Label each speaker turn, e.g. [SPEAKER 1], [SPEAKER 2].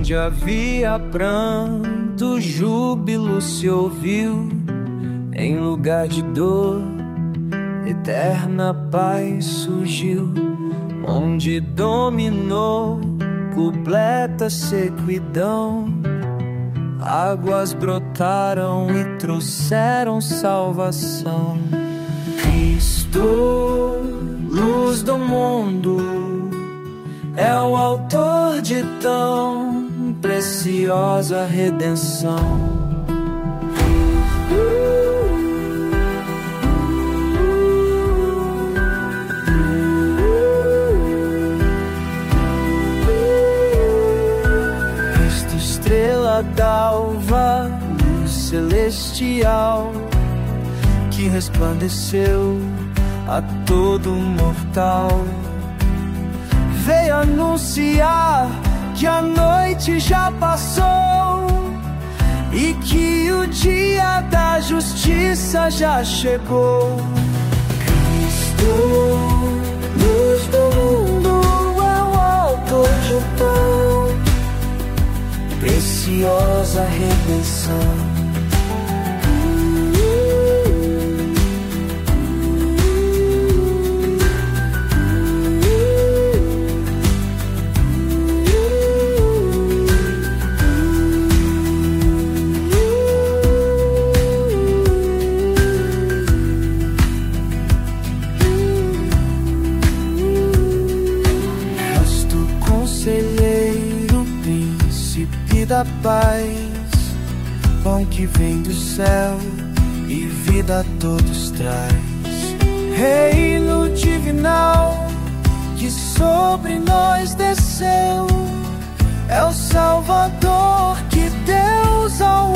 [SPEAKER 1] Onde havia pranto, júbilo se ouviu. Em lugar de dor, eterna paz surgiu. Onde dominou completa sequidão, águas brotaram e trouxeram salvação. Cristo, luz do mundo, é o autor de tão preciosa redenção. Cristo, estrela d'alva, luz celestial, que resplandeceu a todo mortal. Veio anunciar que a noite já passou e que o dia da justiça já chegou. Cristo, luz do mundo, é o autor de tão preciosa redenção. Conselheiro, príncipe da paz, pão que vem do céu e vida a todos traz. Reino divinal que sobre nós desceu, é o Salvador que Deus ao